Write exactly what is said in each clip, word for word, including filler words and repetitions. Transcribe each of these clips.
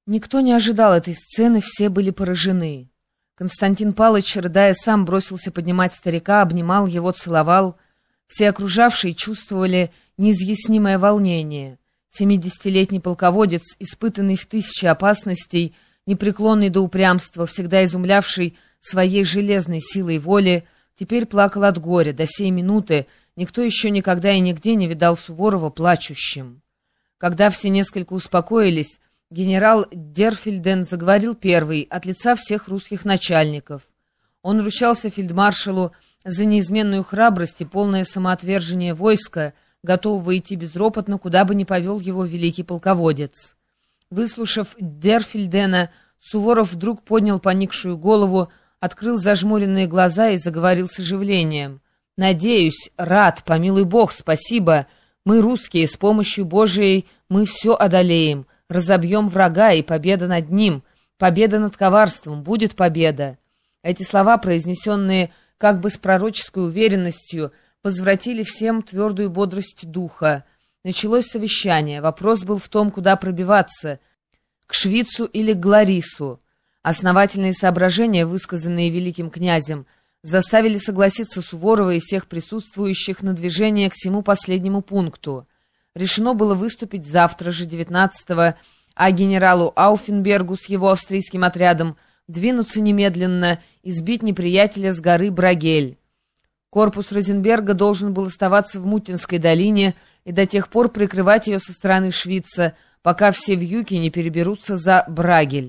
Никто не ожидал этой сцены, все были поражены. Константин Палыч, рыдая, сам бросился поднимать старика, обнимал его, целовал. Все окружавшие чувствовали неизъяснимое волнение. Семидесятилетний полководец, испытанный в тысячи опасностей, непреклонный до упрямства, всегда изумлявший своей железной силой воли, теперь плакал от горя. До сей минуты никто еще никогда и нигде не видал Суворова плачущим. Когда все несколько успокоились, генерал Дерфельден заговорил первый от лица всех русских начальников. Он ручался фельдмаршалу за неизменную храбрость и полное самоотвержение войска, готового идти безропотно, куда бы ни повел его великий полководец. Выслушав Дерфельдена, Суворов вдруг поднял поникшую голову, открыл зажмуренные глаза и заговорил с оживлением. «Надеюсь, рад, помилуй Бог, спасибо. Мы, русские, с помощью Божией мы все одолеем. Разобьем врага, и победа над ним, победа над коварством, будет победа». Эти слова, произнесенные как бы с пророческой уверенностью, возвратили всем твердую бодрость духа. Началось совещание. Вопрос был в том, куда пробиваться — к Швицу или к Гларису. Основательные соображения, высказанные великим князем, заставили согласиться Суворова и всех присутствующих на движение к всему последнему пункту. Решено было выступить завтра же, девятнадцатого, а генералу Ауфенбергу с его австрийским отрядом двинуться немедленно и сбить неприятеля с горы Брагель. Корпус Розенберга должен был оставаться в Мутинской долине и до тех пор прикрывать ее со стороны Швица, пока все вьюки не переберутся за Брагель.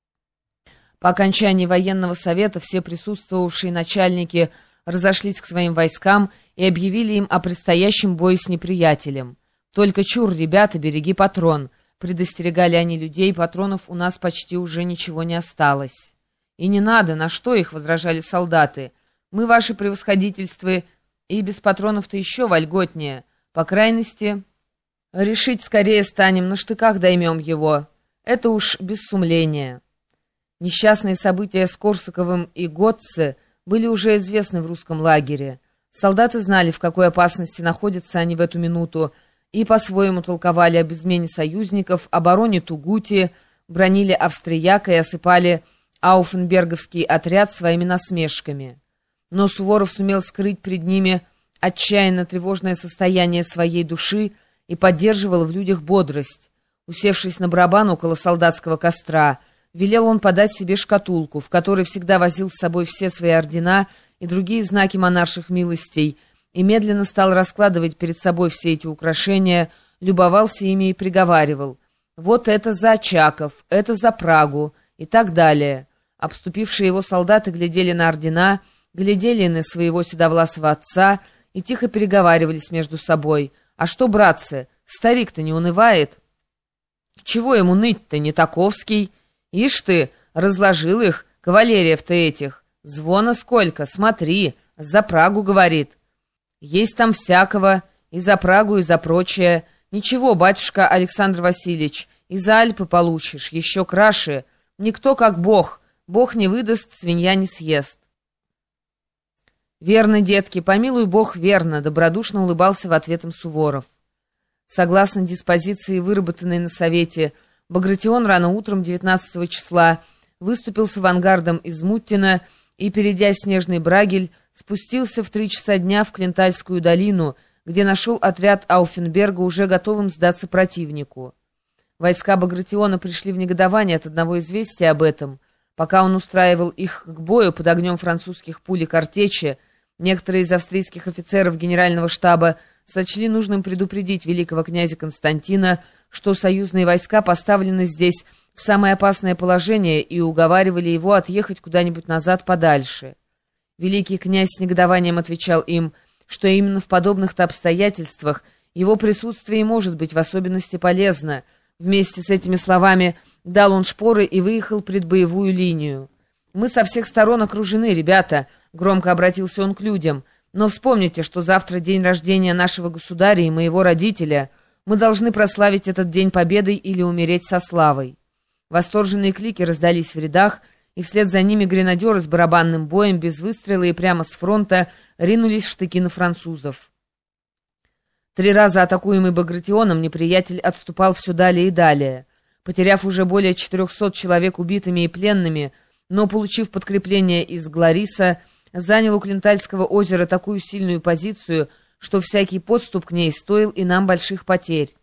По окончании военного совета все присутствовавшие начальники разошлись к своим войскам и объявили им о предстоящем бою с неприятелем. «Только чур, ребята, береги патрон», — предостерегали они людей, патронов у нас почти уже ничего не осталось. «И не надо, на что их?» — возражали солдаты. «Мы, ваше превосходительство, и без патронов-то еще вольготнее. По крайности, решить скорее станем, на штыках доймем его. Это уж без сумления». Несчастные события с Корсаковым и Готце были уже известны в русском лагере. Солдаты знали, в какой опасности находятся они в эту минуту, и по-своему толковали об измене союзников, обороне Тугути, бронили австрияка и осыпали ауфенберговский отряд своими насмешками. Но Суворов сумел скрыть перед ними отчаянно тревожное состояние своей души и поддерживал в людях бодрость. Усевшись на барабан около солдатского костра, велел он подать себе шкатулку, в которой всегда возил с собой все свои ордена и другие знаки монарших милостей, и медленно стал раскладывать перед собой все эти украшения, любовался ими и приговаривал: «Вот это за Очаков, это за Прагу» и так далее. Обступившие его солдаты глядели на ордена, глядели на своего седовласого отца и тихо переговаривались между собой. «А что, братцы, старик-то не унывает? Чего ему ныть-то, не таковский? Ишь ты, разложил их, кавалериев-то этих. Звона сколько, смотри, за Прагу говорит. Есть там всякого, и за Прагу, и за прочее. Ничего, батюшка Александр Васильевич, и за Альпы получишь, еще краше. Никто как Бог, Бог не выдаст, свинья не съест». «Верно, детки, помилуй Бог, верно», — добродушно улыбался в ответ им Суворов. Согласно диспозиции, выработанной на совете, Багратион рано утром девятнадцатого числа выступил с авангардом из Муттина и, перейдя снежный Брагель, спустился в три часа дня в Клентальскую долину, где нашел отряд Ауфенберга уже готовым сдаться противнику. Войска Багратиона пришли в негодование от одного известия об этом. Пока он устраивал их к бою под огнем французских пуль и картечи, некоторые из австрийских офицеров генерального штаба сочли нужным предупредить великого князя Константина, что союзные войска поставлены здесь в самое опасное положение, и уговаривали его отъехать куда-нибудь назад подальше. Великий князь с негодованием отвечал им, что именно в подобных-то обстоятельствах его присутствие может быть в особенности полезно. Вместе с этими словами дал он шпоры и выехал пред боевую линию. «Мы со всех сторон окружены, ребята», — громко обратился он к людям, «но вспомните, что завтра день рождения нашего государя и моего родителя. Мы должны прославить этот день победой или умереть со славой». Восторженные клики раздались в рядах, и вслед за ними гренадеры с барабанным боем без выстрела и прямо с фронта ринулись в штыки на французов. Три раза атакуемый Багратионом, неприятель отступал все далее и далее. потеряв уже более четырехсот человек убитыми и пленными, но, получив подкрепление из Глариса, занял у Клинтальского озера такую сильную позицию, что всякий подступ к ней стоил и нам больших потерь.